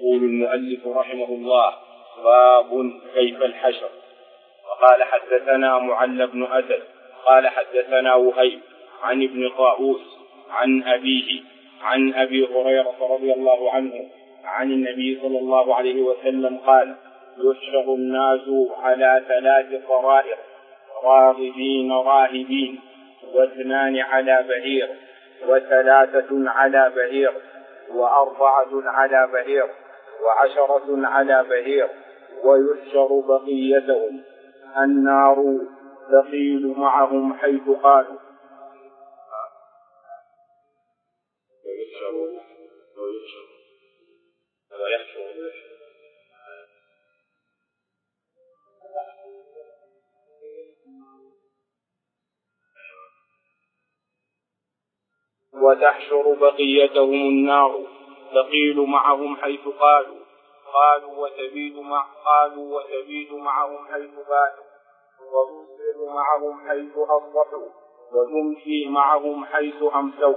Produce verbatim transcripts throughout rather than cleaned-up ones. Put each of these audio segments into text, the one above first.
يقول المؤلف رحمه الله: باب كيف الحشر. وقال حدثنا معل بن أسد قال حدثنا وهيب عن ابن طاووس عن أبيه عن أبي هريرة رضي الله عنه عن النبي صلى الله عليه وسلم قال: يحشر الناس على ثلاث طرائق: راغبين راهبين، واثنان على بعير، وثلاثة على بعير، وأربعة على بعير، وعشرة على بعير، ويحشر بقيتهم النار تقيل معهم حيث قالوا. ويحشر ويحشر ويحشر وتحشر بقيتهم النار تقيل معهم حيث قالوا قالوا وتبيد مع قالوا وتبيد معهم حيث باتوا، وتصبح معهم حيث أصبحوا، وتمشي معهم حيث أمسوا.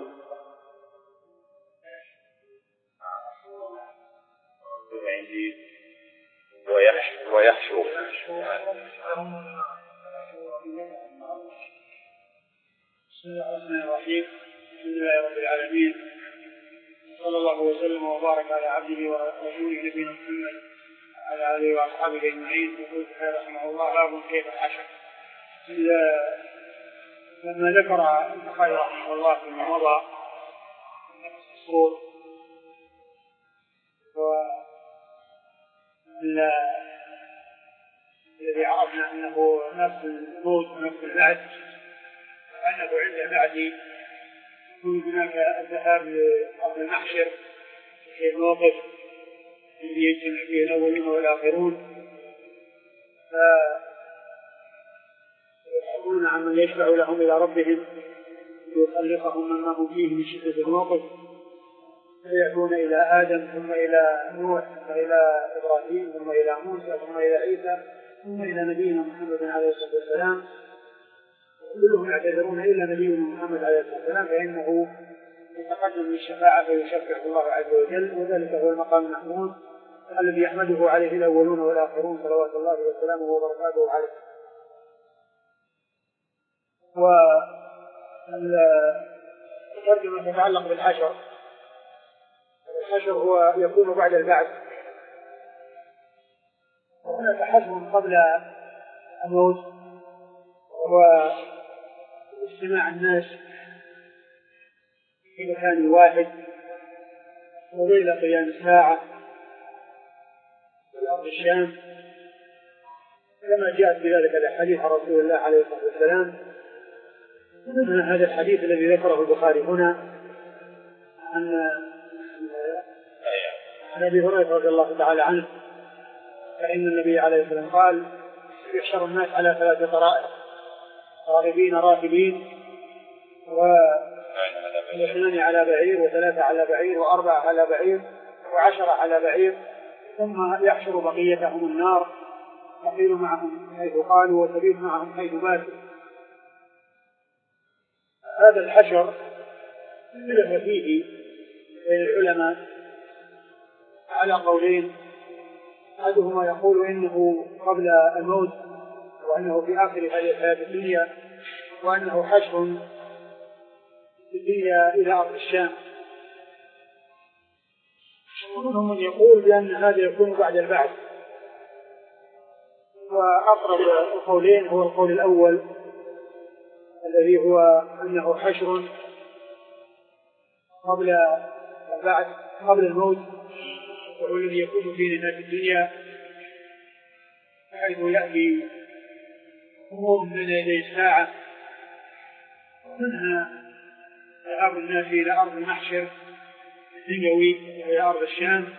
ويحشر ويحشر بسم الله الرحمن الرحيم. الحمد لله رب العالمين، صلى الله وسلم وبارك على عبده ورسوله نبينا محمد وعلى اله واصحابه اجمعين. يقول رحمه الله: باب كيف الحشر. لما ذكر البخاري رحمه الله فيما مضى نفس الصور الذي عرفنا انه نفس الموت ونفس البعث، وانه عند بعد يكون هناك الذهاب لأرض المحشر في الموقف الذي يجتمع فيه الأولون والآخرون، فيسألون عمن يشفع لهم إلى ربهم ليخلصهم مما هم فيه من شدة الموقف، فيأتون إلى آدم ثم إلى نوح ثم إلى إبراهيم ثم إلى موسى ثم إلى عيسى ثم إلى نبينا محمد عليه الصلاة والسلام، كلهم يعتذرون إلا نبينا محمد عليه الصلاة والسلام فإنه يتقدم بالشفاعة فيشفعه الله عز وجل، وذلك هو المقام المحمود الذي يحمده عليه الأولون والآخرون صلوات الله وسلامه وبركاته عليه. والترجمة تتعلق بالحشر. الحشر هو يكون بعد البعث، وهناك حشر قبل الموت واجتماع الناس في مكان واحد وإلى قيام الساعة في أرض الشام، كما جاءت بذلك الحديث عن رسول الله عليه الصلاة والسلام. من هذا الحديث الذي ذكره البخاري هنا عن أبي هريرة رضي الله تعالى عنه، فإن النبي عليه الصلاة والسلام قال: يحشر الناس على ثلاث طرائق: راغبين راهبين، واثنان على بعير، وثلاثة على بعير، وأربعة على بعير، وعشرة على بعير، ثم يحشر بقيتهم النار تقيل معهم حيث قالوا وتبيد معهم حيث باتوا. هذا الحشر اختلف فيه بين العلماء على قولين: أحدهما يقول إنه قبل الموت، وأنه في آخر هذه الحياة الدنيا، وأنه حشر في الدنيا إلى أرض الشام. ومنهم من يقول بأن هذا يكون بعد البعث، وأقرب القولين هو القول الأول الذي هو أنه حشر قبل البعث قبل الموت، وهو الذي يكون في نهاية الدنيا، حيث يأتي أمور من يدي الساعة، منها ذهاب الناس إلى أرض المحشر الدنيوي إلى أرض الشام.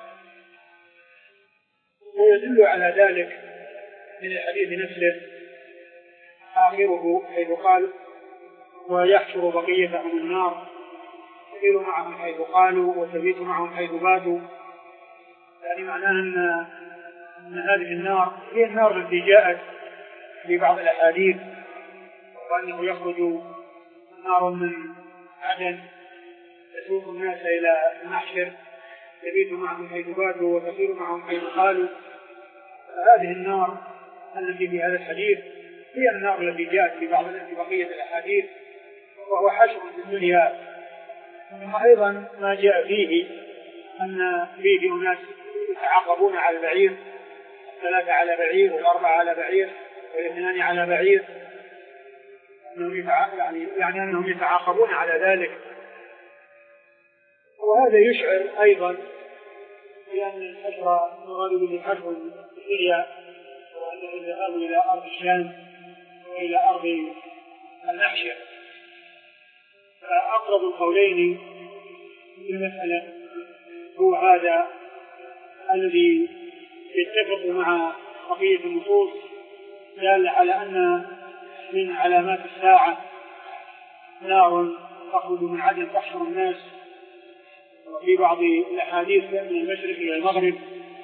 ويدل على ذلك من الحديث نفسه آخره حيث قال: ويحشر بقيتهم النار تقيل معهم حيث قالوا وتبيت معهم حيث باتوا. يعني معناه أن أن هذه النار هي النار التي جاءت في بعض الأحاديث، وأنه يخرج نار من عدن تسوق الناس إلى المحشر تبيت معهم حيث باتوا وتصير معهم حيث قالوا. هذه النار التي في هذا الحديث هي النار التي جاءت في بعض في بقية الأحاديث، وهو حشر في الدنيا. وأيضا ما جاء فيه أن فيه أناس يتعاقبون على البعير، الثلاثة على بعير والأربعة على بعير والاثنان على بعير، أنهم يعني, يعني أنهم يتعاقبون على ذلك. وهذا يشعر أيضا بأن الحشر مراد به حشر الدنيا، وأنه الذهاب إلى أرض الشام وإلى أرض المحشر. فأقرب القولين في المسألة هو هذا الذي يتفق مع بقية النصوص دال على أن من علامات الساعة نار تخرج من عدن تحشر الناس، وفي بعض الأحاديث من المشرق إلى المغرب.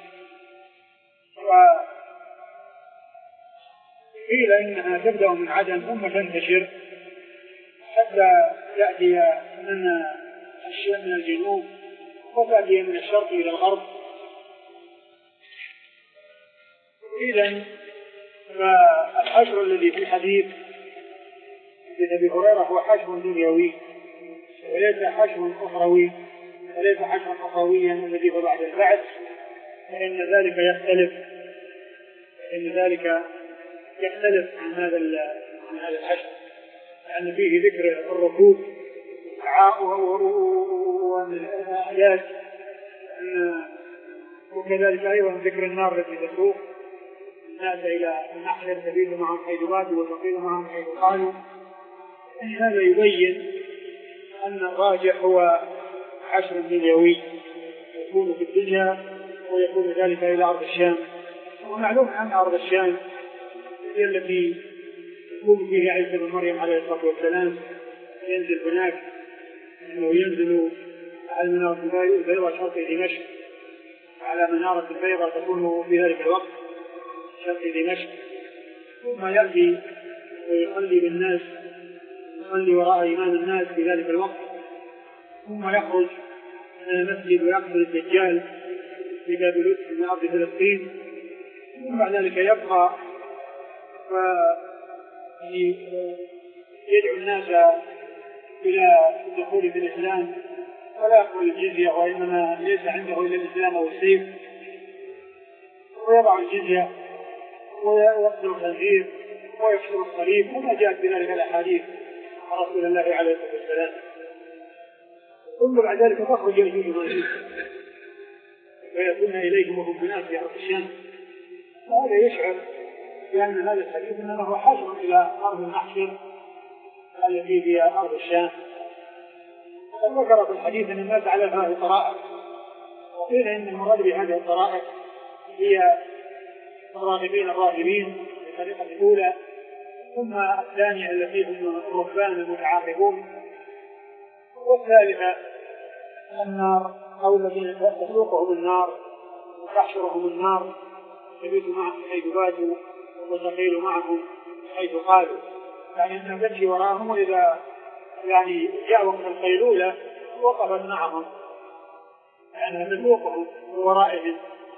وقيل إنها تبدأ من عدن ثم تنتشر حتى تأتي من الشام من الجنوب وتأتي من الشرق إلى الغرب. إذن فالحشر الذي في الحديث لأبي هريرة هو حشر دنيوي وليس حشر أخروي، وليس حشرا أخرويا الذي هو بعد البعث، فإن ذلك يختلف فإن ذلك يختلف عن هذا عن هذا الحشر، لأن فيه ذكر الركوب والأحداث، وكذلك أيضا ذكر النار التي تسوق الناس إلى المحشر تبيت معهم حيث باتوا وتقيل معهم حيث قالوا. هذا يبين أن الراجح هو حشر دنيوي يكون في الدنيا ويكون ذلك إلى أرض الشام. ومعلوم أن أرض الشام هي التي يكون فيها عيسى بن مريم عليه الصلاة والسلام، ينزل هناك أنه ينزل على منارة البيضاء شرق دمشق، على منارة البيضاء تكون في ذلك الوقت شرق دمشق، ثم يأتي ويصلي بالناس، يصلي وراء إمام الناس في ذلك الوقت، ثم يخرج من المسجد ويقتل الدجال في باب لد من أرض فلسطين، ثم بعد ذلك يبقى ويدعو الناس إلى الدخول في الإسلام ولا يأخذ الجزية، وإنما ليس عنده إلا الإسلام أو السيف، ويضع الجزية ويقتل الخنزير ويكسر الصليب، وما جاءت بذلك الأحاديث عن رسول الله عليه الصلاة والسلام. ثم بعد ذلك تخرج يأجوج ومأجوج ويأتون إليهم وهم بناس في أرض الشام. وهذا يشعر بأن هذا الحديث إنما هو حشر إلى أرض المحشر التي هي أرض الشام. وقد ذكر في الحديث أن الناس على هذه الطرائق، وقيل إن المراد بهذه الطرائق هي الراغبين الراهبين الطريقة الأولى، ثم الثانية التي هم الرهبان المتعاقبون، والثالثة النار أو الذين تسوقهم النار وتحشرهم النار تبيت معهم حيث باتوا وتقيل معهم حيث قالوا، يعني أنها تمشي وراءهم، وإذا يعني جاءوا من القيلولة وقفت معهم، يعني تسوقهم ورائهم.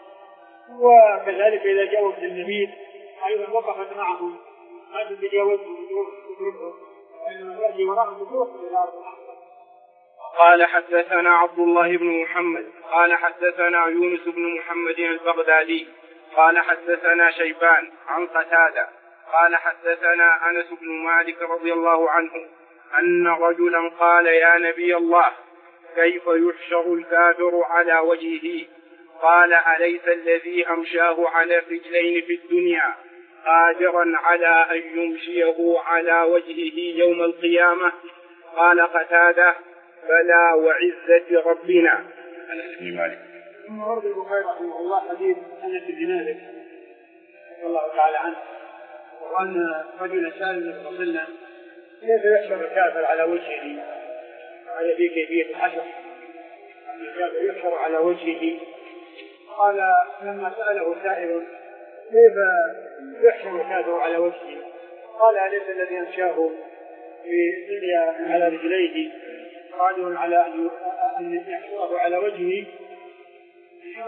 وكذلك إذا جاءوا من المبيت أيضا وقفت معهم، ما تتجاوزهم وتتركهم، وإنما تأتي وراءهم تسوقهم إلى أرض الأحسن. قال حدثنا عبد الله بن محمد قال حدثنا يونس بن محمد البغدادي قال حدثنا شيبان عن قتادة قال حدثنا أنس بن مالك رضي الله عنه أن رجلا قال يا نبي الله كيف يحشر الكافر على وجهه؟ قال أليس الذي أمشاه على رجلين في الدنيا قادرا على أن يمشيه على وجهه يوم القيامة؟ قال قتادة بلى وعزة ربنا. أنس بن مالك. ثم ورد البخاري رحمه الله حديث أنس بن مالك رضي الله تعالى عنه، وأن رجلا سأل النبي صلى الله عليه وسلم كيف يحشر الكافر على وجهه؟ هذا في كيفية الحشر، أن الكافر يحشر على وجهه. قال لما سأله سائل كيف يحشر الكافر على وجهه؟ قال أليس الذي أمشاه في الدنيا على رجليه قادر على أن يحشره على وجهه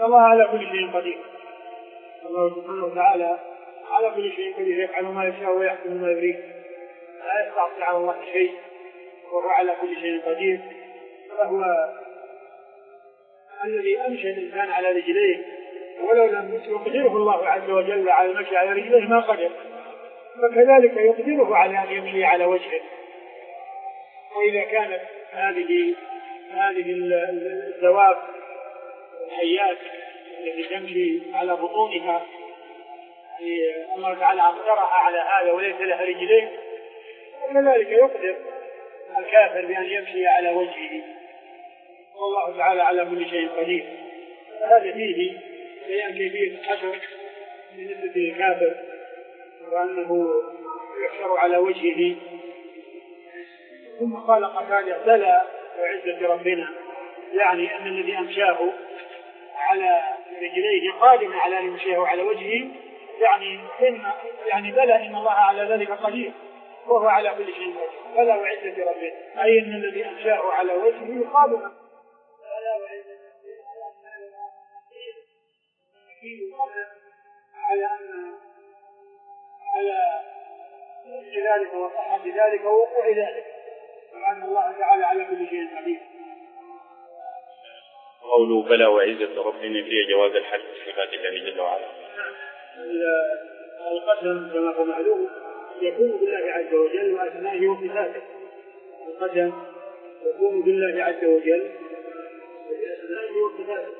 الله على كل شيء قدير. الله سبحانه وتعالى على كل شيء قدير، يفعل ما يشاء ويحكم ما يريد، لا يستعصي على الله شيء، وهو على كل شيء قدير. فهو الذي أمشى الإنسان على رجليه، ولو لم يقدره الله عز وجل على المشي على رجليه ما قدر، فكذلك يقدره على أن يمشي على وجهه. وإذا كانت هذه هذه الدواب الحيات التي تمشي على بطونها الله تعالى أقدرها على هذا وليس لها رجلين، وكذلك يقدر الكافر بأن يمشي على وجهه، والله تعالى على كل شيء قدير. هذا فيه بيان كيفية الحشر بالنسبة للكافر، وأنه يحشر على وجهه. ثم قال قتادة بلى وعزة ربنا، يعني أن الذي أمشاه على رجليه قادم على أن يمشيه على وجهه، يعني إن يعني بلى إن الله على ذلك قدير وهو على كل شيء قدير. بلى وعزة ربنا أي أن الذي أمشاه على وجهه قادم على أن على ذلك وصحة ذلك ووقوع ذلك، وأن الله تعالى على كل شيء قدير. قوله بلى وعزة ربنا فيه جواز الحج بصفات الله جل وعلا. القسم كما هو معلوم يكون بالله عز وجل وأسمائه وصفاته. القسم يكون بالله عز وجل بأسمائه وصفاته،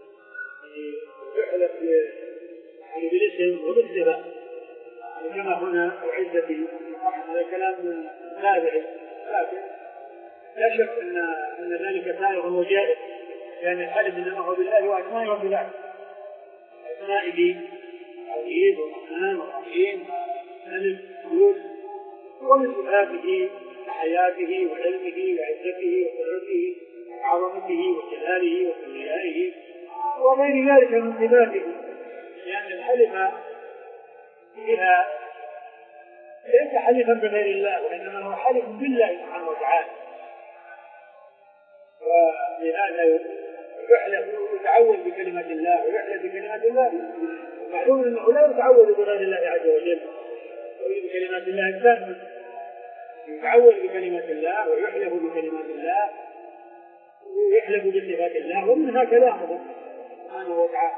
يحلف يعني بالاسم وبالصفة، كما هنا وعزتي. هذا كلام تابعي، لكن لا شك ان ان ذلك سائغ وجائز، لان الحلف انما هو بالله واسمائه وصفاته. اسمائه عزيز ورحمن ورحيم ملك ملوك، ومن صفاته حياته وعلمه وعزته وقدرته وعظمته وجلاله وكبريائه وغير ذلك من صفاته، لأن الحلف فيها ليس حلفا بغير الله، وإنما هو حلف بالله سبحانه وتعالى. ولهذا يحلف يتعوذ بكلمات الله ويحلف بكلمات الله، معلوم أنه لا يتعوذ بغير الله عز وجل، ويحلف بكلمات الله التامة، يتعوذ بكلمات الله ويحلف بكلمات الله ويحلف بصفات الله، ومنها كلامه سبحانه وتعالى.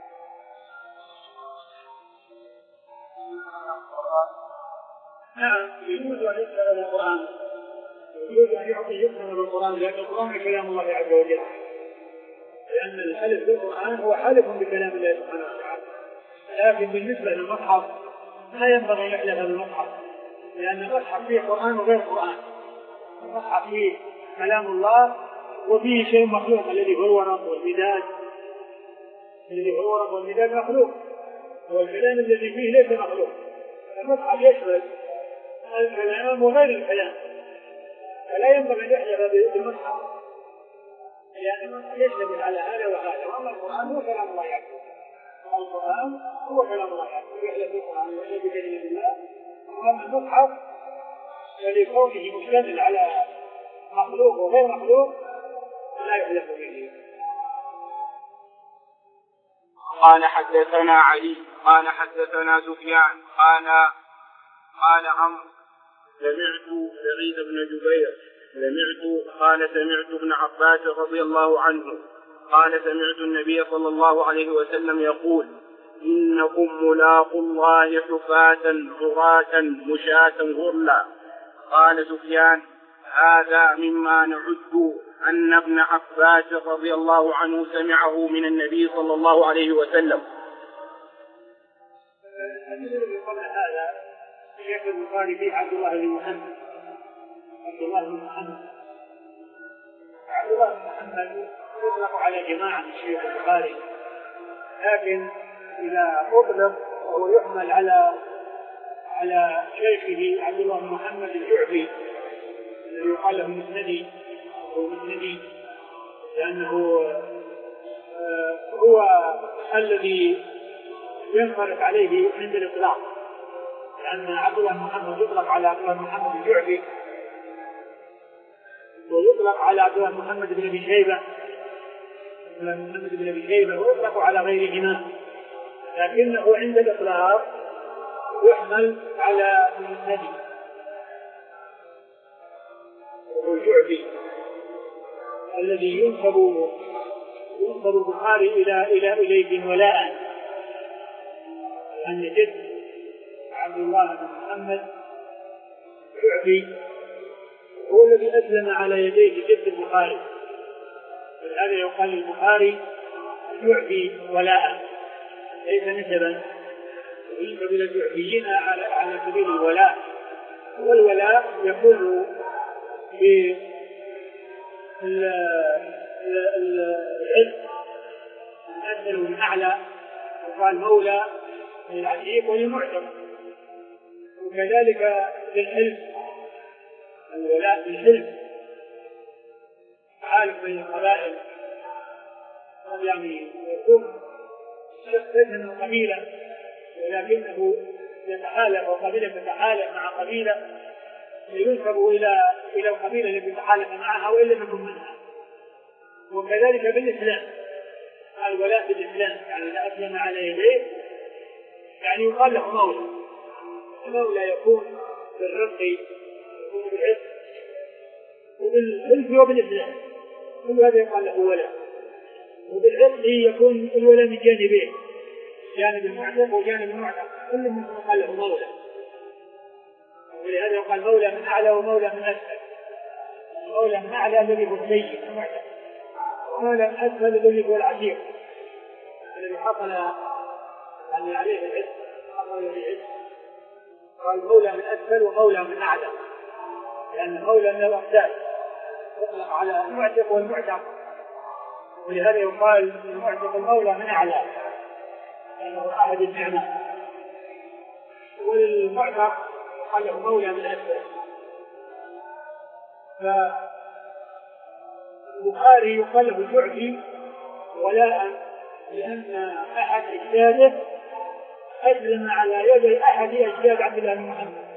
نعم يجوز أن يقرأ القرآن، يجوز أن يعطي يقرأ القرآن، لأن القرآن كلام الله عز وجل، لأن الحلف بالقرآن هو حلف بكلام الله سبحانه وتعالى. لكن بالنسبة للمصحف لا ينبغي أن يحلف بالمصحف، لأن المصحف فيه قرآن وغير قرآن. المصحف فيه كلام الله وفيه شيء مخلوق الذي هو الورق والمداد، الذي هو الورق والمداد مخلوق، والكلام الذي فيه ليس مخلوق. المصحف يشمل الكلام وغير الكلام، فلا ينبغي أن يحلف بالمصحف، لأن المصحف يشمل على هذا وهذا، وأما القرآن هو كلام الله عز وجل. القرآن هو كلام الله عز وجل، يحلف بالقرآن ويحلف بكلمة الله. وأما المصحف فلكونه مشتمل على مخلوق وغير مخلوق لا يحلف به. قال حدثنا علي قال حدثنا سفيان قال قال عمرو سمعت سعيد بن جبير سمعت قال سمعت ابن عباس رضي الله عنه قال سمعت النبي صلى الله عليه وسلم يقول إنكم ملاقوا الله حفاة عراة مشاة غرلا. قال سفيان هذا مما نعد أن ابن عباس رضي الله عنه سمعه من النبي صلى الله عليه وسلم. قبل هذا شيخ البخاري فيه عبد الله بن محمد عبد الله بن محمد عبد الله بن محمد يطلق على جماعة من شيوخ البخاري، لكن إذا أطلق وهو يحمل على على شيخه عبد الله بن محمد الجعفي الذي يقال له مسندي أو مسندي، لأنه هو الذي ينطلق عليه عند الإطلاق، لأن عبد الله بن محمد يطلق على عبد الله بن محمد الجعفي، ويطلق على عبد الله بن محمد بن أبي شيبة، محمد بن أبي شيبة ويطلق على غيرهما، لكنه عند الإطلاق يحمل على النبي والجعبي الذي ينسب ينسب البخاري إلى إلى إليه ولاء، أن جد عبد الله بن محمد الجعبي هو الذي أسلم على يديه جد البخاري، ولهذا يقال البخاري الجعبي ولاء ليس نسبا، ينسب إلى الجعبيين على على سبيل الولاء، والولاء يكون في العز الأسفل والأعلى، وقال مولى للعتيق وللمعتق، وكذلك للحلف الولاء بالحلف حالف بين القبائل، يعني يكون شخص من القبيلة ولكنه يتحالف وقبيلة تتحالف مع قبيلة ينسب إلى إلى القبيلة التي تحالف معها وإن لم يكن منها. وكذلك بالإسلام الولاء بالإسلام، يعني إذا أسلم على يديه يعني يقال له مولى، المولى يكون بالرق يكون بالعز وبالحلف وبالإسلام، كل هذا يقال له ولاء. وبالعز يكون الولاء من جانبين، جانب المعتق وجانب المعتق، كل منهم يقال له مولى، ولهذا يقال مولى من أعلى ومولى من أسفل. مولى من أعلى الذي هو السيد المعتق، ومولى من أسفل الذي هو العشير الذي حصل أن عليه العز حصل العز. قال مولى من أسفل ومولى من أعلى، لأن مولى من الأقدام يطلق على المعتق والمعتق، ولهذا يقال المعتق المولى من أعلى لأنه أحد النعمة، والمعتق قال له مولى من أسفل. فالبخاري يقال له الجعبي ولاء لأن أحد أجداده أسلم على يد أحد أجداد عبد الله بن محمد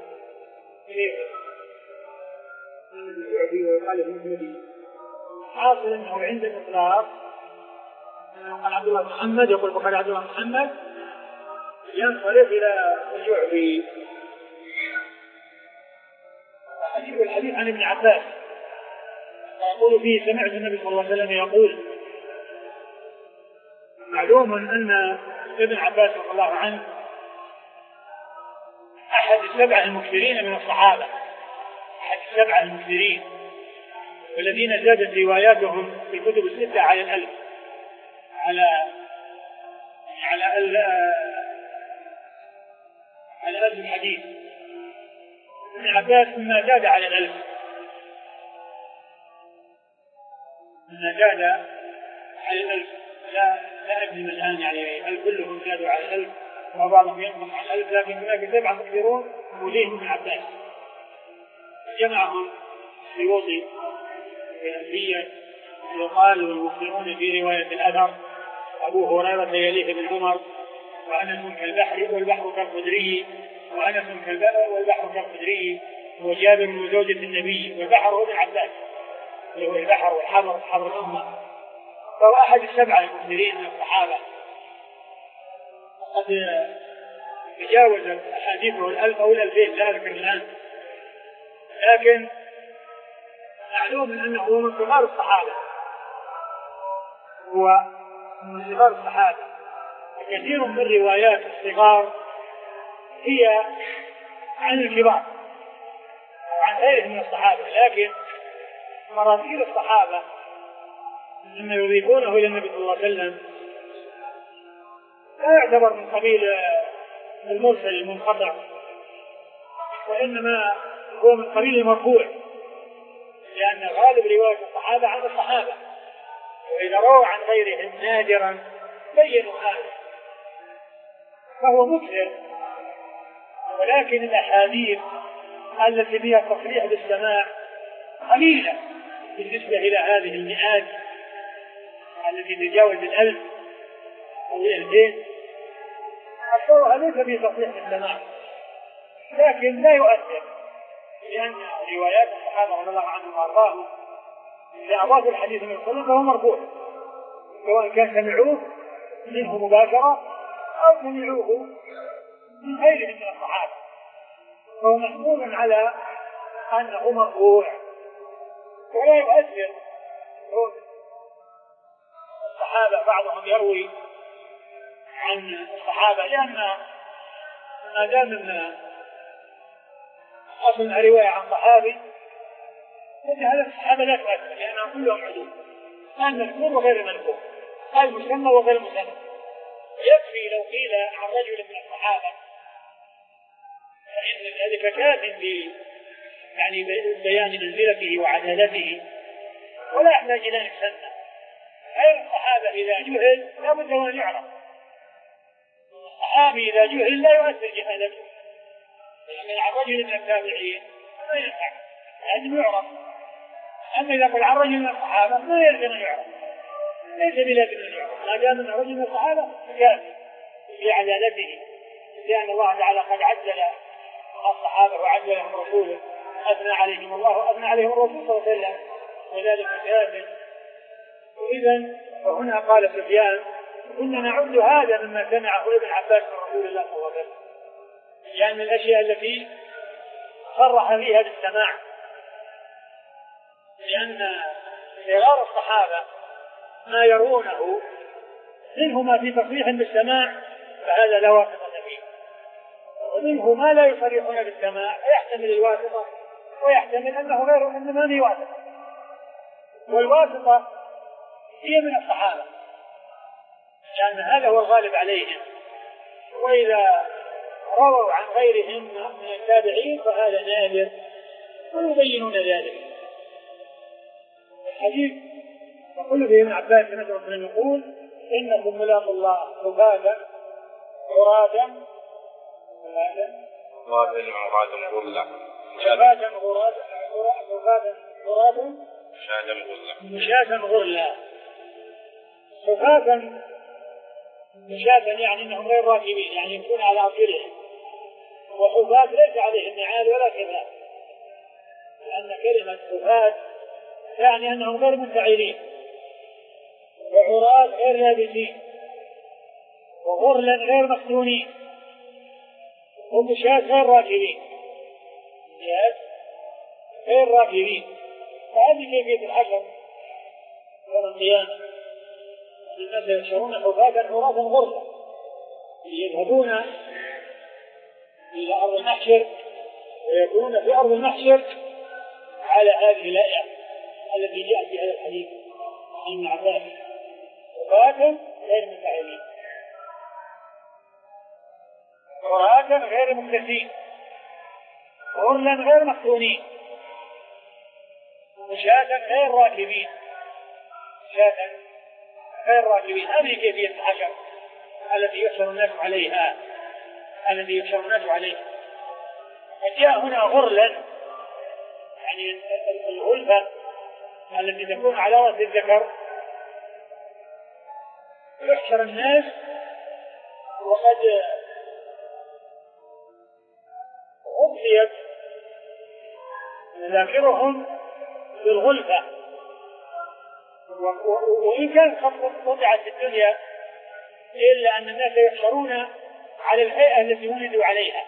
الجعبي ويقال له الجعبي. حاصل أنه عند الإطلاق قال عبد الله بن محمد، يقول البخاري عبد الله بن محمد ينصرف إلى الجعبي. حديث الحديث عن ابن عباس يقول فيه سمعت النبي صلى الله عليه وسلم يقول. معلوم أن ابن عباس رضي الله عنه أحد السبعة المكثرين من الصحابة، أحد السبعة المكثرين والذين زادت رواياتهم في الكتب الستة على الألف، على على ال على ألف الحديث. ابن عباس مما زاد على الألف، مما زاد على الألف، لا لا أدري الآن يعني هل كلهم زادوا على الألف وبعضهم ينقص على الألف، لكن هناك سبعة مكثرون وليهم ابن عباس جمعهم السيوطي في ألفية. يقال والمكثرون في رواية الأثر أبو هريرة يليه بن عمر، وأنس كالبحر والبحر كالقدري، وأنس كالبحر والبحر كالقدري، وجابر من زوجة النبي، والبحر هو ابن عباس اللي هو البحر والحبر حبر الأمة. فهو أحد السبعة المكثرين من الصحابة، قد تجاوز أحاديثه الألف أو الألفين لا أذكر الآن، لكن معلوم أنه هو من صغار الصحابة، هو من صغار الصحابة. كثير من الروايات الصغار هي عن الكبار عن غيرهم من الصحابة، لكن مراسيل الصحابة لما يضيفونه إلى النبي صلى الله عليه وسلم لا يعتبر من قبيل المرسل المنقطع، وإنما هو من قبيل المرفوع، لأن غالب رواية الصحابة عن الصحابة، وإذا رووا عن غيرهم نادرا بينوا هذا، فهو مكثر. ولكن الأحاديث التي فيها تصريح بالسماع قليلة بالنسبة إلى هذه المئات التي تجاوز الألف أو الألفين، أكثرها ليس في تصريح بالسماع، لكن لا يؤثر، لأن روايات الصحابة رضي الله عنهم وأرضاهم إذا أضافوا الحديث من الصلاة فهو مرفوع، سواء كان سمعوه منه مباشرة أو سمعوه من غيرهم من الصحابة، فهو محمول على أنه مرفوع ولا يؤثر الصحابة. بعضهم يروي عن الصحابة لأن ما دام من أصل الرواية عن صحابي هذا الصحابة لا تؤثر لأنهم كلهم عدول، المذكور وغير المذكور، المسمى وغير المسمى. يكفي لو قيل عن رجل من الصحابة فإن ذلك كاف يعني بيان منزلته وعدالته ولا يحتاج إلى أن يسمى. غير الصحابة إذا جهل لا بد أن يعرف، الصحابي إذا جهل لا يؤثر جهالته، يعني عن رجل من التابعين ما ينفع لأنه يعرف. أما إذا قل عن رجل من الصحابة ما يلزم أن يعرف، ليس بلازم أن يعرف، ما دام أنه رجل من الصحابة كافي في عدالته، لأن الله تعالى قد عدل الصحابة وعدلهم رسوله، أثنى عليهم الله وأثنى عليهم الرسول صلى الله عليه وسلم، وذلك كافٍ. وإذا فهنا قال سفيان كنا نعد هذا مما سمعه ابن عباس من رسول الله صلى الله عليه وسلم، يعني من الأشياء التي صرح فيها بالسماع، لأن صغار الصحابة ما يرونه منه ما في تصريح بالسماع فهذا لا واسطة فيه، ومنه ما لا يصرحون بالسماع فيحتمل الواسطة ويحتمل أنه غير إنما هي واسطة، والواسطة هي من الصحابة لأن هذا هو الغالب عليهم، وإذا رووا عن غيرهم من التابعين فهذا نادر ويبينون ذلك. الحديث يقول به ابن عباس مثلا يقول إنكم ملاقوا الله حفاة عراة غرلا عراة غرلا حفاة عراة عراة مشاة غرلا. حفاة مشاة يعني انهم غير راكبين، يعني يكون على أرجلهم، وحفاة ليس عليهم نعال ولا كذاب، لأن كلمة حفاة يعني انهم غير منتعلين، وعراة غير لابسين، وغرلا غير مختونين، ومشاة غير راكبين، مشاة غير راكبين. فهذه كيفية الحشر يوم القيامة، الناس يحشرون حفاة عراة غرلا يذهبون إلى أرض المحشر ويكونون في أرض المحشر على هذه الآية التي جاءت في هذا الحديث عن ابن عباس، حفاة غير منتعلين عراة غير مكتسين غرلا غير مختونين مشاة غير راكبين مشاة غير راكبين. هذه كيفية الحشر التي يحشر الناس عليها الذي يحشر الناس عليها. فجاء هنا غرلا يعني الغلفة التي تكون على رأس الذكر، يحشر الناس وقد غطيت ذاكرهم بالغلفة، وإن كانت قد وضعت في الدنيا إلا أن الناس يحشرون على الهيئة التي ولدوا عليها،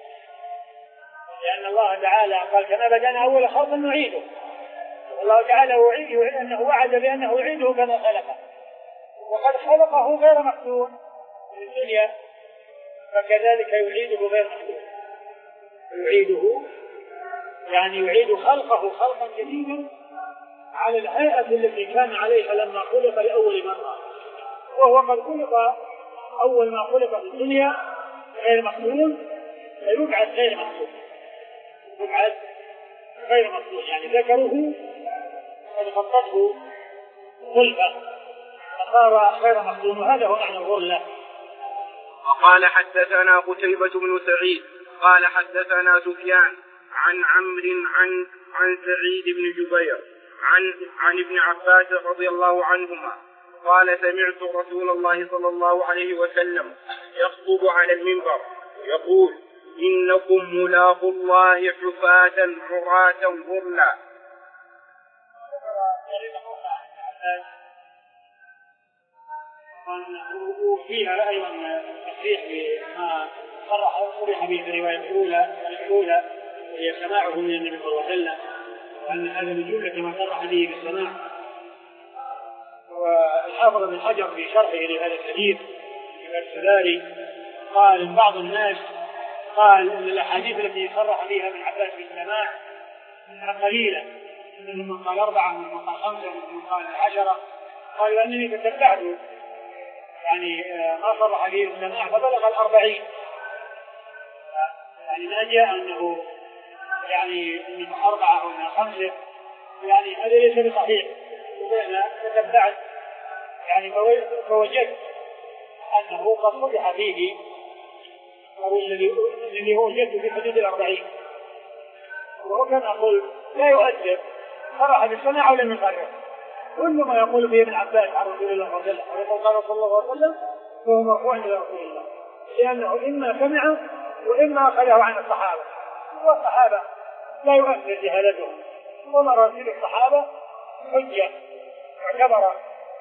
لأن الله تعالى قال كما بدأنا أول خلق نعيده، والله تعالى وعيده أنه وعد بأنه يعيده كما خلقه، وقد خلقه غير مختون في الدنيا فكذلك يعيده غير مختون، يعيده يعني يعيد خلقه خلقا جديدا على الهيئة التي كان عليها لما خلق لأول مرة، وهو قد خلق أول ما خلق في الدنيا غير مختون فيبعث غير مختون، يبعث غير مختون يعني ذكره قد خطته خلقه فصار غير مختون، وهذا هو معنى الغرلة. وقال حدثنا قتيبة بن سعيد قال حدثنا سفيان عن عمرو عن عن سعيد بن جبير عن عن ابن عباس رضي الله عنهما قال سمعت رسول الله صلى الله عليه وسلم يخطب على المنبر يقول إنكم ملاقوا الله حفاة عراة غرلا. وفيها أيضا تصريح بما صرح صرح به في الرواية الأولى الأولى هي سماعه من النبي صلى الله عليه وسلم، وأن هذا من جملة ما صرح به بالسماع. والحافظ ابن حجر في شرحه لهذا الحديث في السلاري قال بعض الناس قال ان الاحاديث التي صرح بها ابن عباس بالسماع انها قليله، منهم من قال اربعه ومن قال خمسه ومن قال عشره. قال انني تتبعت يعني ما صرح به بالسماع فبلغ الاربعين، يعني ما جاء انه يعني من اربعه ومن خمسه، يعني هذا ليس بصحيح. وانا تتبعت يعني فوجدت انه قد صرح فيه أو الذي هو جد في حدود الأربعين، وكان أقول لا يؤثر صرح بالسماع ولم يقرر، كل ما يقول به ابن عباس عن رسول الله صلى الله عليه وسلم قال صلى الله عليه وسلم فهو مرفوع إلى رسول الله، لأنه إما سمع وإما أخذه عن الصحابة، والصحابة لا يؤثر جهالتهم، ومراسيل الصحابة حجة معتبرة،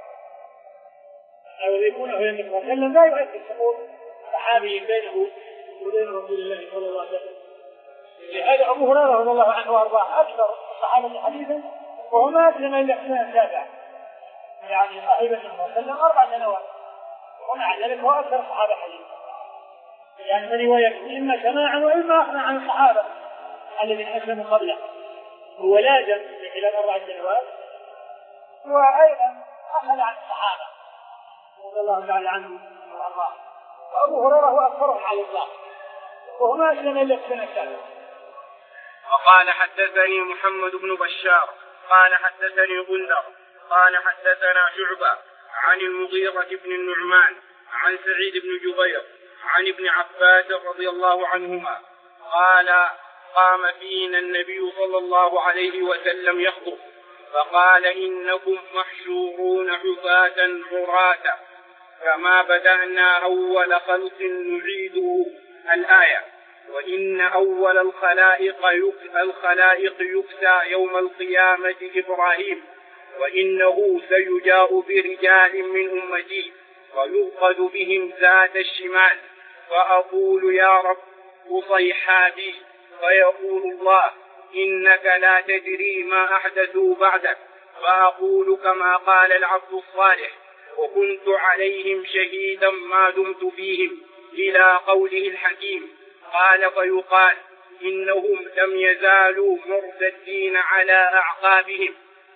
أو يكون هو النبي صلى الله عليه وسلم لا يؤثر سقوط صحابي بينه وبين رسول الله صلى الله عليه وسلم. لهذا أبو هريرة رضي الله عنه وأرضاه أكثر الصحابة حديثا وهو ما أسلم إلا في السنة السابعة، يعني صاحب النبي صلى الله عليه وسلم أربع سنوات، ومع ذلك هو أكثر الصحابة حديثا، يعني من رواية إما سماعا وإما أخذ عن الصحابة الذين أسلموا قبله، هو لازم في خلال أربع سنوات، وأيضا أخذ عن الصحابة رضي الله تعالى عنه وأرضاه. وأبو هريرة هو أكثرهم على الإطلاق، وهو ما أسلم إلا في السنة السابعة. وقال حدثني محمد بن بشار قال حدثني غندر قال حدثنا شعبة عن المغيرة بن النعمان عن سعيد بن جبير عن ابن عباس رضي الله عنهما قال قام فينا النبي صلى الله عليه وسلم يخطب فقال إنكم محشورون حفاة عراة كما بدأنا أول خلق نعيده الآية، وإن أول الخلائق الخلائق يكسى يوم القيامة إبراهيم، وإنه سيجاء برجال من أمتي ويؤخذ بهم ذات الشمال، فأقول يا رب أصيحابي، فيقول الله إنك لا تدري ما أحدثوا بعدك، فأقول كما قال العبد الصالح وكنت عليهم شهيدا ما دمت فيهم إلى قوله الحكيم. قال فيقال إنهم لم يزالوا مرتدين على أعقابهم.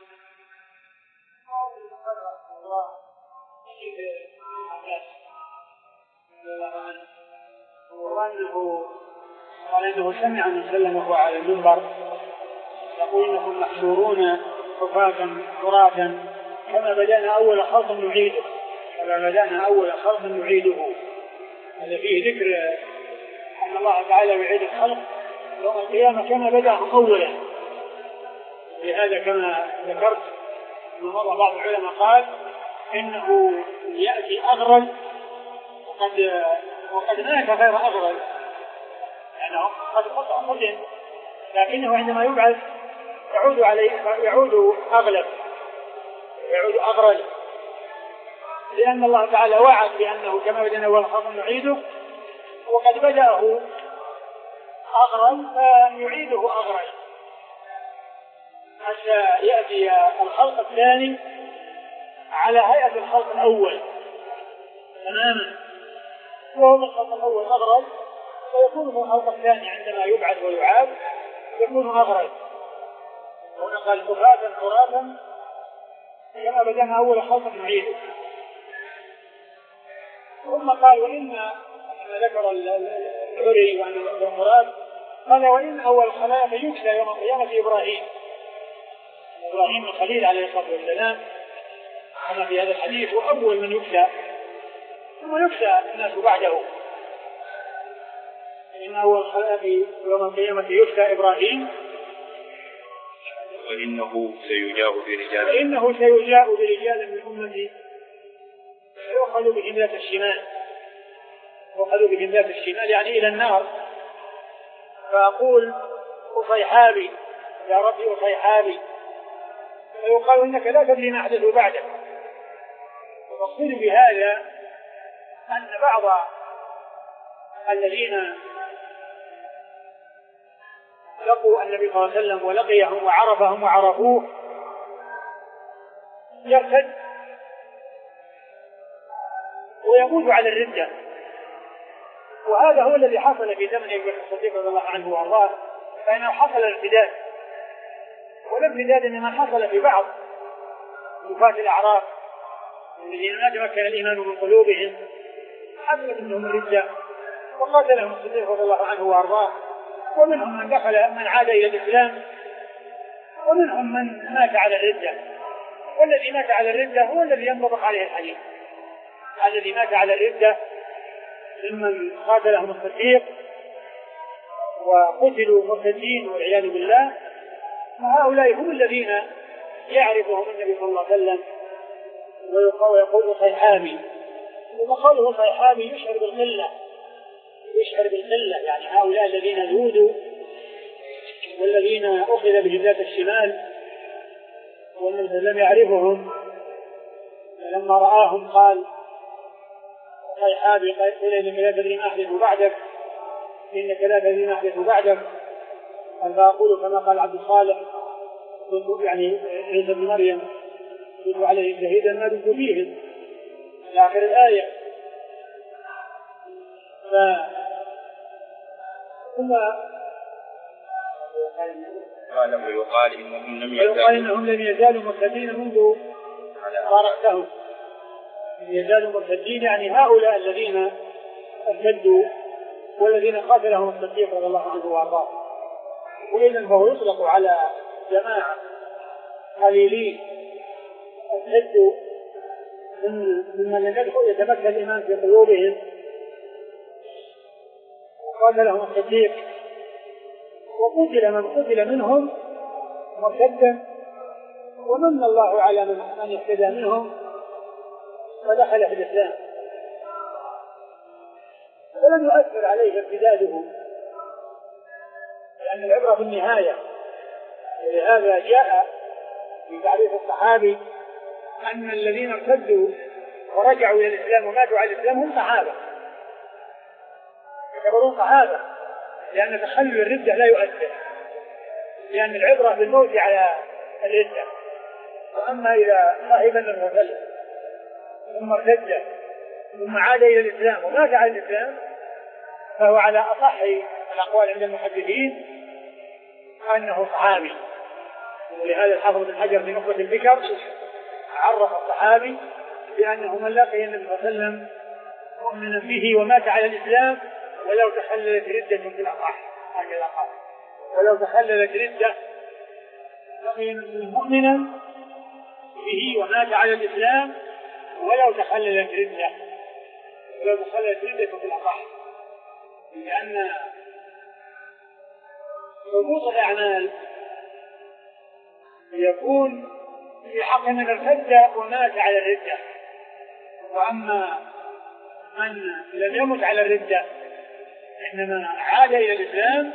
قال إنه سمع من سلم وهو على المنبر يقول إنكم محشورون حفاة عراة كما بدأنا أول خلق نعيده، كما بدأنا أول خلق نعيده. هذا فيه ذكر أن الله تعالى يعيد الخلق يوم القيامة كما بدأهم أولا. لهذا كما ذكرت من مر بعض العلماء قال إنه يأتي أغرل وقد وقد مات غير أغرل، يعني قد قطع مدن، لكنه عندما يبعث يعود عليه يعود أغلب يعود أغرل، لأن الله تعالى وعد بأنه كما بدأنا أول خلق نعيده، وقد بدأه أغرل فيعيده أغرل حتى يأتي الخلق الثاني على هيئة الخلق الأول تماما، وهو الخلق الأول أغرل، ويكون الخلق الثاني عندما يبعث ويعاد يكون أغرل. هنا قال حفاة عراة كما بدأنا أول خلق نعيده. ثم قال وإن كما ذكر العري وأن المراد قال وإن أول خلائق يكسى يوم القيامة إبراهيم، إبراهيم الخليل عليه الصلاة والسلام كما في هذا الحديث، وأول من يكسى ثم يكسى الناس بعده. إن أول خلائق يوم القيامة يكسى إبراهيم، وإنه سيجاء برجال وإنه سيجاء برجال من أمتي يؤخذ بهم ذات الشمال، يؤخذ بهم ذات الشمال يعني إلى النار، فأقول أصيحابي يا ربي أصيحابي، فيقال إنك لا تدري ما أحدث بعدك، المقصود بهذا أن بعض الذين لقوا النبي صلى الله عليه وسلم ولقيهم وعرفهم وعرفوه يرتد ويموت على الردة، وهذا هو الذي حصل في زمن ابي بكر الصديق رضي الله عنه وارضاه، فإنه حصل الارتداد، والارتداد انما حصل في بعض وفاة الأعراب الذين ما تمكن الإيمان من قلوبهم، حصلت منهم الردة وقاتلهم الصديق رضي الله عنه وارضاه، ومنهم من دخل من عاد إلى الإسلام، ومنهم من مات على الردة. والذي مات على الردة هو الذي ينطبق عليه الحديث، الذي مات على الردة ممن قاتلهم الصديق وقتلوا مرتدين والعياذ بالله، فهؤلاء هم الذين يعرفهم النبي صلى الله عليه وسلم ويقول صيحابي، وقوله صيحابي يشعر بالقلة، يشعر بالقلة، يعني هؤلاء الذين ذودوا والذين أخذ بجبلات الشمال ومن لم يعرفهم لما رآهم قال صيحابي قيل إنك لا تدري ما أحدث بعدك، إنك لا تدري ما أحدث بعدك، فأقول كما قال عبد الصالح يعني عيسى بن مريم كنت عليه شهيدا ما دمت فيهم إلى آخر الآية. ف ثم ويقال إنهم لم يزالوا إنهم لم يزالوا مرتدين منذ فارقتهم، يزالوا مرتدين يعني هؤلاء الذين ارتدوا والذين قاتلهم الصديق رضي الله عنه وارضاه. وإذن فهو يطلق على جماعة قليلين ارتدوا ممن لم يدخل يتمكن الإيمان في قلوبهم وقاتلهم الصديق، وقتل من قتل منهم مرتدا، ومن الله على من اهتدى منهم ودخل في الإسلام، ولم يؤثر عليه ارتداده، لأن العبرة في النهاية. ولهذا جاء في تعريف الصحابي أن الذين ارتدوا ورجعوا إلى الإسلام وماتوا على الإسلام هم صحابة، يعتبرون صحابة، لأن تخلل الردة لا يؤثر، لأن العبرة بالموت على الردة. وأما إذا صاحب الرسول ثم ارتد ثم عاد إلى الإسلام ومات على الإسلام فهو على أصح الأقوال عند المحدثين أنه صحابي. ولهذا الحافظ بن حجر في نخبة الفكر عرف الصحابي بأنه من لقي النبي صلى الله عليه وسلم مؤمنا به ومات على الإسلام ولو تخللت ردة في الأصح، هكذا قال، ولو تخللت ردة لقي مؤمنا به ومات على الإسلام ولو تخللت ردة، ولو تخللت ردة في الأصح، لأن ثبوت الأعمال يكون في حق من ارتد ومات على الردة. وأما من لم يمت على الردة إنما عاد إلى الإسلام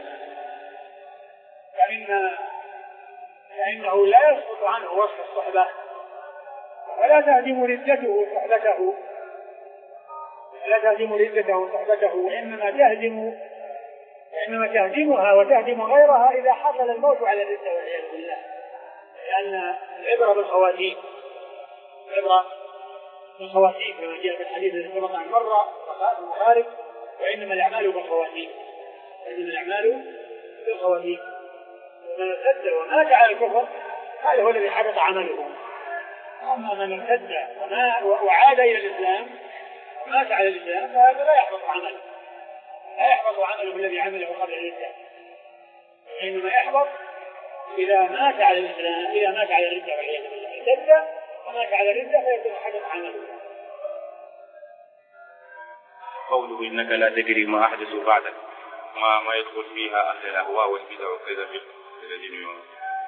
فإن فإنه لا يسقط عنه وصف الصحبة ولا تهدم ردته صحبته، لا تهدم ردته صحبته، وإنما تهدم إنما تهدمها وتهدم غيرها إذا حصل الموت على الردة والعياذ بالله، لأن العبرة بالخواتيم، العبرة بالخواتيم كما جاء في الحديث الذي سبق عن مرة البخاري، وإنما الأعمال بالخواتيم، وإنما الأعمال بالخواتيم. ومن ارتد ومات على الكفر هذا هو الذي حدث عمله. أما من ارتد وعاد إلى الإسلام ومات على الإسلام فهذا لا يحبط عمله، لا يحبط عمله الذي عمله قبل الإسلام، إنما يحبط إذا مات على الإسلام، إذا مات على الردة والعياذ بالله، ارتد ومات على الردة فيكون حدث عمله. قوله إنك لا تدري ما أحدث بعدك، ما ما يدخل فيها أهل الأهواء والبدع وكذا في الذين يؤمنون.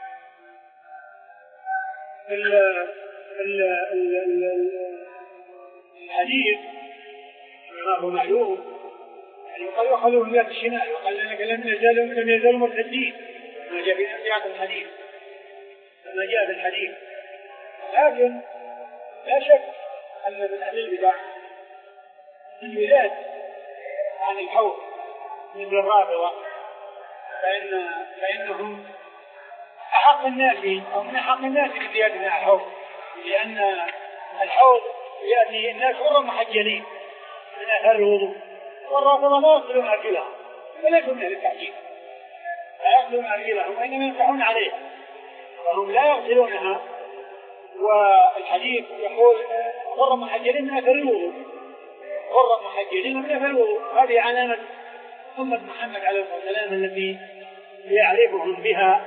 الحديث ما هو معلوم يعني قال يأخذوا من ذات الشمال، وقال لك لم يزالوا لم يزالوا مرتدين ما جاء في نفس الحديث ما جاء في الحديث. لكن لا شك أن من أهل البدع الولاد عن الحوض من الرافضة، فإن فإنهم أحق الناس أو من أحق الناس بزيادة على الحوض، لأن الحوض يأتي الناس غرا محجلين من أثر الوضوء، والرافضة لا يصلون أرجلهم وليسوا من أهل التعجيل، لا يصلون أرجلهم وإنما يمسحون عليها، فهم لا يغسلونها. والحديث يقول غرا محجلين من أثر الوضوء، غرا محجلين من أثر الوضوء، هذه علامة أمة محمد عليه الصلاة والسلام التي يعرفهم بها،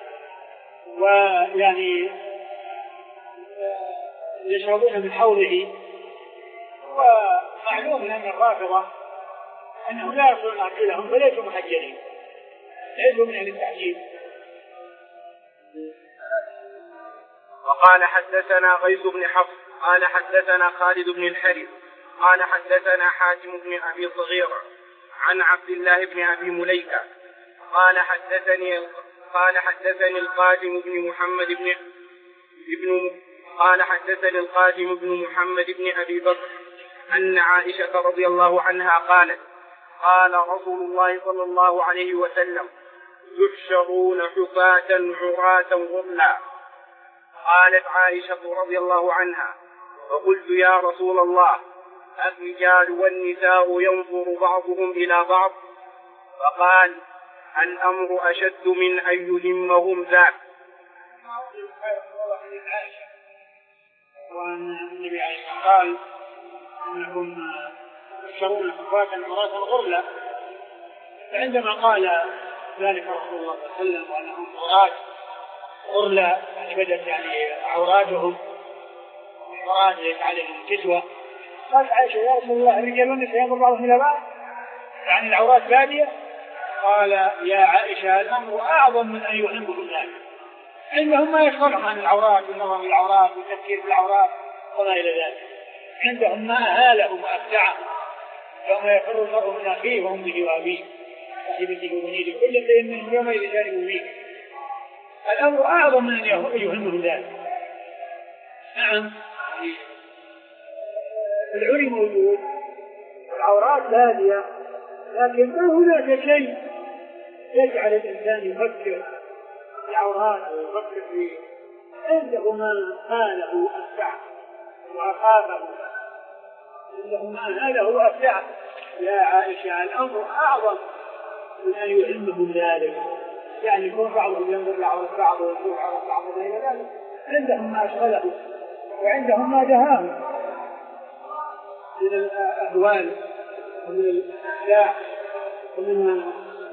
ويعني يشربون من حوضه. ومعلوم أن الرافضة أنهم لا يصلون أرجلهم فليسوا محجلين، ليسوا من أهل التعجيل. وقال حدثنا غيث بن حفص قال حدثنا خالد بن الحارث قال حدثنا حاتم بن أبي صغيرة عن عبد الله بن أبي مليكة قال حدثني قال حدثني القاسم بن محمد بن ابن قال حدثني القاسم بن محمد بن أبي بكر أن عائشة رضي الله عنها قالت قال رسول الله صلى الله عليه وسلم يحشرون حفاة عراة غرلا. قالت عائشة رضي الله عنها فقلت يا رسول الله الرجال والنساء ينظر بعضهم إلى بعض؟ فقال الأمر أشد من أن يهمهم ذاك. وأن النبي عليه الصلاة والسلام قال أنهم يحشرون حفاة عراة غرلا، فعندما قال ذلك رسول الله صلى الله عليه وسلم وأنهم عراة غرلا يعني بدت يعني عوراتهم عورات ليس عليهم كسوة، قال عائشة يا رسول الله الرجال والنساء ينظر بعضهم إلى بعض يعني العورات بادية؟ قال يا عائشة الأمر أعظم من أن يهمهم ذلك، عندهم ما يشغلهم عن العورات والنظر بالعورات والتفكير بالعورات وما إلى ذلك، عندهم ما أهالهم وأبدعهم، يوم يفر المرء من أخيه وأمه وأبيه صاحبته وبنيه كل شيء منهم يومئذ جانب فيه، الأمر أعظم من أن يهمهم ذلك. نعم العري موجود والعورات بادية، لكن ما هناك شيء يجعل الإنسان يفكر في العورات ويفكر في عنده ما هاله أبدعه وأخافه، عنده ما هاله أبدعه. يا عائشة الأمر أعظم من أن يهمهم ذلك، يعني يكون بعضهم ينظر لعورة بعض ويشوف عورة بعض وما إلى ذلك، عندهم ما أشغله وعندهم ما دهاهم من الأهوال ومن الأشياء ومن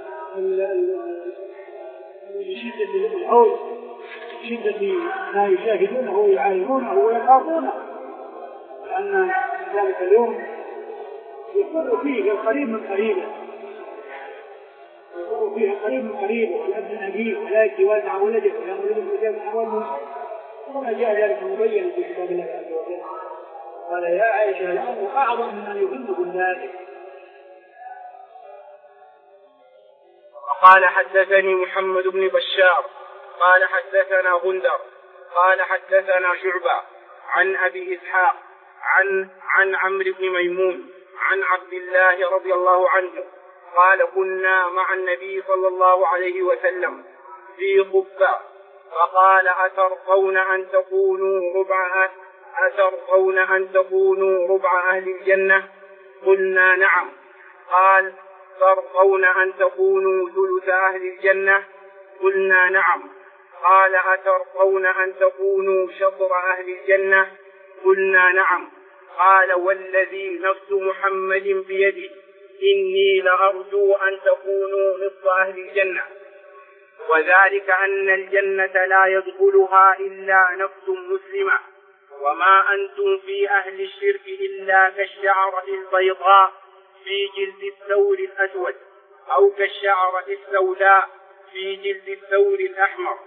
شدة الحول، شدة ما يشاهدونه ويعاينونه ويخافونه، لأن ذلك اليوم يقر فيه القريب من قريبه، يقر فيه القريب من قريبه والابن أبيه ولا يتوازع ولده ولا يريد الإجابة أحواله، وما جاء ذلك مبين في كتاب الله عز وجل. قال يا عائشة الأمر أعظم من أن يهمكم ذلك. قال حدثني محمد بن بشار قال حدثنا غندر قال حدثنا شعبة عن أبي إسحاق عن عن عمرو بن ميمون عن عبد الله رضي الله عنه قال كنا مع النبي صلى الله عليه وسلم في قبة فقال أترضون أن تكونوا ربع أترضون أن تكونوا ربع أهل الجنة؟ قلنا نعم. قال ترضون أن تكونوا ثلث أهل الجنة؟ قلنا نعم. قال أترضون أن تكونوا شطر أهل الجنة؟ قلنا نعم. قال والذي نفس محمد بيده إني لأرجو أن تكونوا نصف أهل الجنة، وذلك أن الجنة لا يدخلها إلا نفس مسلمة، وما أنتم في أهل الشرك إلا كالشعرة البيضاء في جلد الثور الأسود أو كالشعرة السوداء في جلد الثور الأحمر.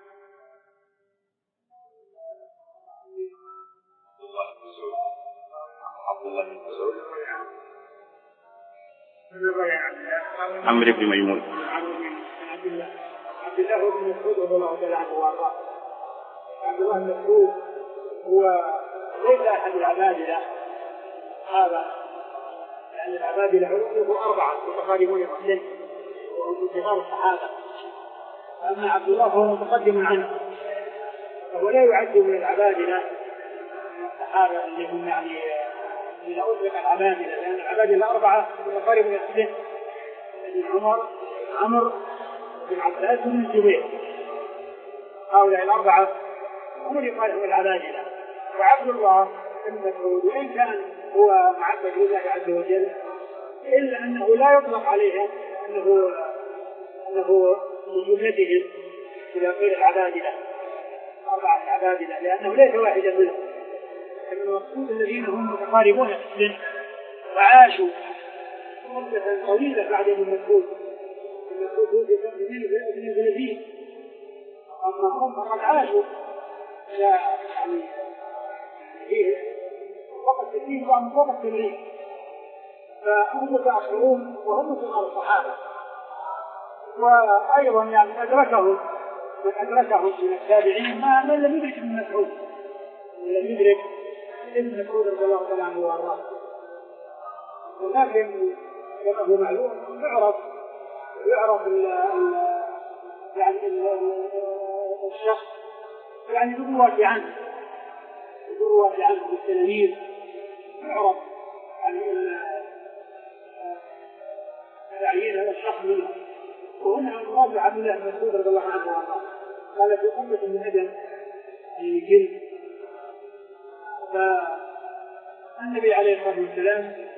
عمرو بن ميمون عبد الله عبد الله بن مسعود رضي الله تعالى عنه وارضاه. عبد الله بن مسعود هو ليس أحد العبادلة هذا، لأن العبادلة عروضه أربعة متقاربون السن وهم صغار الصحابة، أما عبد الله هو متقدم عنه فهو لا يعد من العبادلة من الصحابة اللي هم يعني إذا أطلق العبادلة، لأن العبادلة أربعة متقاربون السن: عمر عمرو بن عباس بن الزبير، هؤلاء الأربعة هم يقال العبادلة. وعبد الله بن مسعود وإن كان هو معبد لله عز وجل إلا أنه لا يطلق عليه أنه أنه من جملتهم إذا قيل العبادلة أربعة العبادلة، لأنه ليس واحدا منهم، إنما المقصود الذين هم متقاربون في السن وعاشوا مدة طويلة بعد ابن مسعود. ابن مسعود هو في سنة اثنين وثلاثين، أما هم فقد عاشوا يعني فيه وقت كثير وعن وقت كبير، فهم متأخرون وهم صغار الصحابة. وأيضا يعني أدركهم من أدركهم من التابعين ما من لم يدرك ابن مسعود، من لم يدرك ابن مسعود رضي الله تعالى عنه وأرضاه. ولكن كما هو معلوم يعرف يعرف ال يعني ال الشخص يعني بالرواية عنه بالرواية عنه بالتلاميذ يعرف يعني تعيين هذا الشخص منه. وهنا المراد عبد الله بن مسعود رضي الله عنه وارضاه قال في أمة من أدم في جلد، فالنبي عليه الصلاة والسلام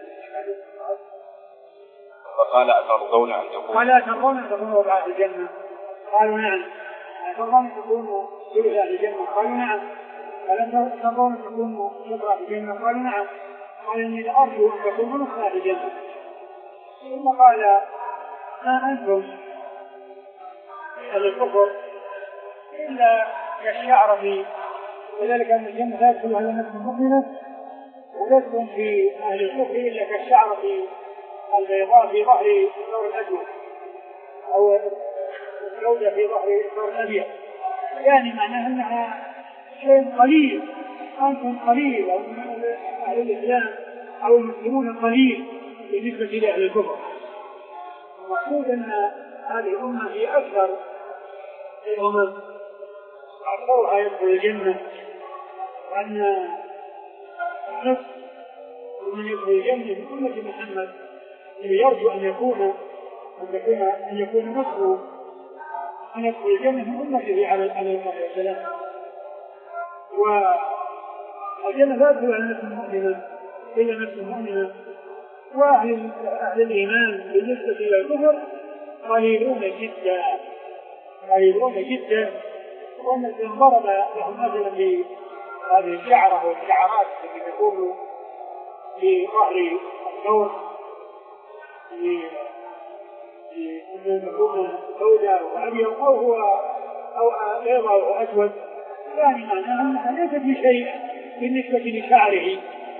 فقال أترضون أن تكونوا قال أترضون أن تكونوا ربع أهل الجنة؟ قالوا نعم. أترضون أن تكونوا ثلث أهل الجنة؟ قالوا نعم. قال أترضون أن تكونوا ربع أهل الجنة؟ قالوا نعم. قال إني لأرجو أن تكونوا نصف أهل الجنة. ثم قال ما أنتم أهل الكفر إلا كالشعرة، وذلك أن الجنة لا يدخل على نفس مؤمنة وليس في أهل الكفر إلا كالشعرة البيضاء في ظهر الثور الأسود أو السوداء في ظهر الثور الأبيض، يعني معناها أنها شيء قليل، أنتم قليل أو أهل الإسلام أو المسلمون قليل بالنسبة لأهل الكفر. المقصود أن هذه الأمة هي أكثر الأمم أكثرها يدخل الجنة، وأن النصف من يدخل الجنة من أمة محمد يرجو أن يكون أن يكون أن يكون نصفه أن يدخل الجنة من أمته على الصلاة والسلام. والجنة لا تدخل على نفس المؤمنة إلا نفس المؤمنة، وأهل أهل الإيمان بالنسبة إلى الكفر قليلون جدا قليلون جدا. وأن ضرب لهم مثلا بهذه الشعرة والشعرات التي تكون في ظهر الثور أن تكون سوداء وأبيض أو هو أو بيض أو أسود، يعني معناها أنها ليست بشيء بالنسبة لشعره.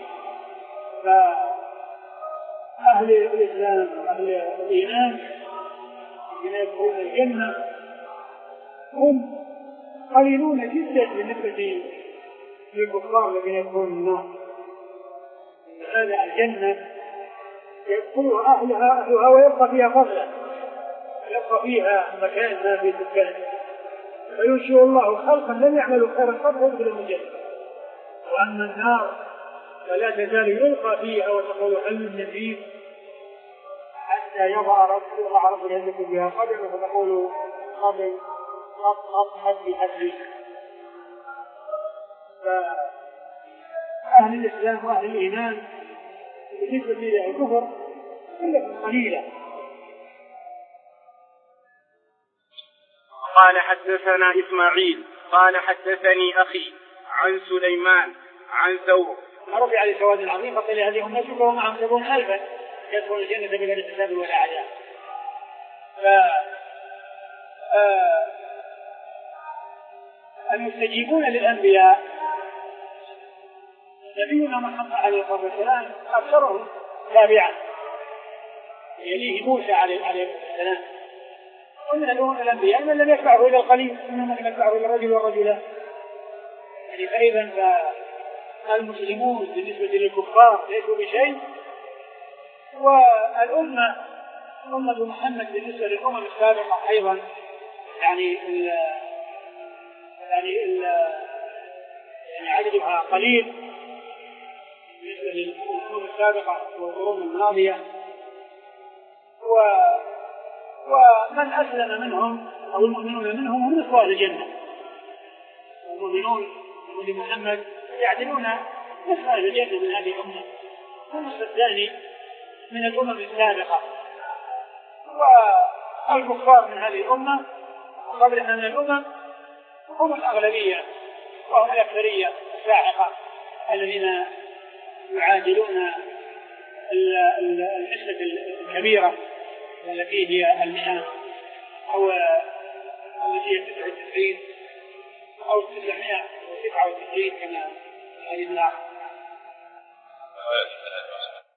فأهل الإسلام وأهل الإيمان الذين يدخلون الجنة هم قليلون جدا بالنسبة للكفار الذين يدخلون النار. هذا الجنة يدخلها أهلها أهلها ويبقى فيها فضلا، يبقى فيها مكان ما في سكان، فينشئ الله خلقا لم يعملوا خيرا قبل يدخلوا الجنة. وأما النار فلا تزال يلقى فيها وتقول هل من نزيد حتى يضع رب يضع رب العزة بها قدمه فتقول قبل قط قط حد حد. فأهل الإسلام وأهل الإيمان بالنسبة إلى الكفر قلة قليلة. قال حدثنا إسماعيل قال حدثني أخي عن سليمان عن ثور رضي على سواد العظيم فقال هذه أمة كلهم معهم سبعون ألفا يدخل الجنة بغير حساب ولا عذاب. ف المستجيبون للأنبياء نبينا محمد عليه الصلاة والسلام أكثرهم تابعا، يليه موسى عليه السلام. ومن الأنبياء من لم يتبعه إلى القليل، ومن لم يتبعه إلى الرجل والرجلان. يعني فإذا المسلمون بالنسبة للكفار ليسوا بشيء، والأمة أمة محمد بالنسبة للأمم السابقة أيضا يعني ال يعني ال يعني عددها قليل بالنسبة للأمم السابقة والقرون الماضية، و ومن أسلم منهم أو المؤمنون منهم هم نصف أهل الجنة. المؤمنون لمحمد يعدلون نصف أهل الجنة من هذه الأمة، والنصف الثاني من الأمم السابقة، والكفار من هذه الأمة وقبلها من الأمم هم الأغلبية وهم الأكثرية الساحقة الذين يعادلون النسبة الكبيرة التي هي المئة أو التي هي تسعة وتسعين أو تسعمائة وتسعة وتسعين كما قال الله.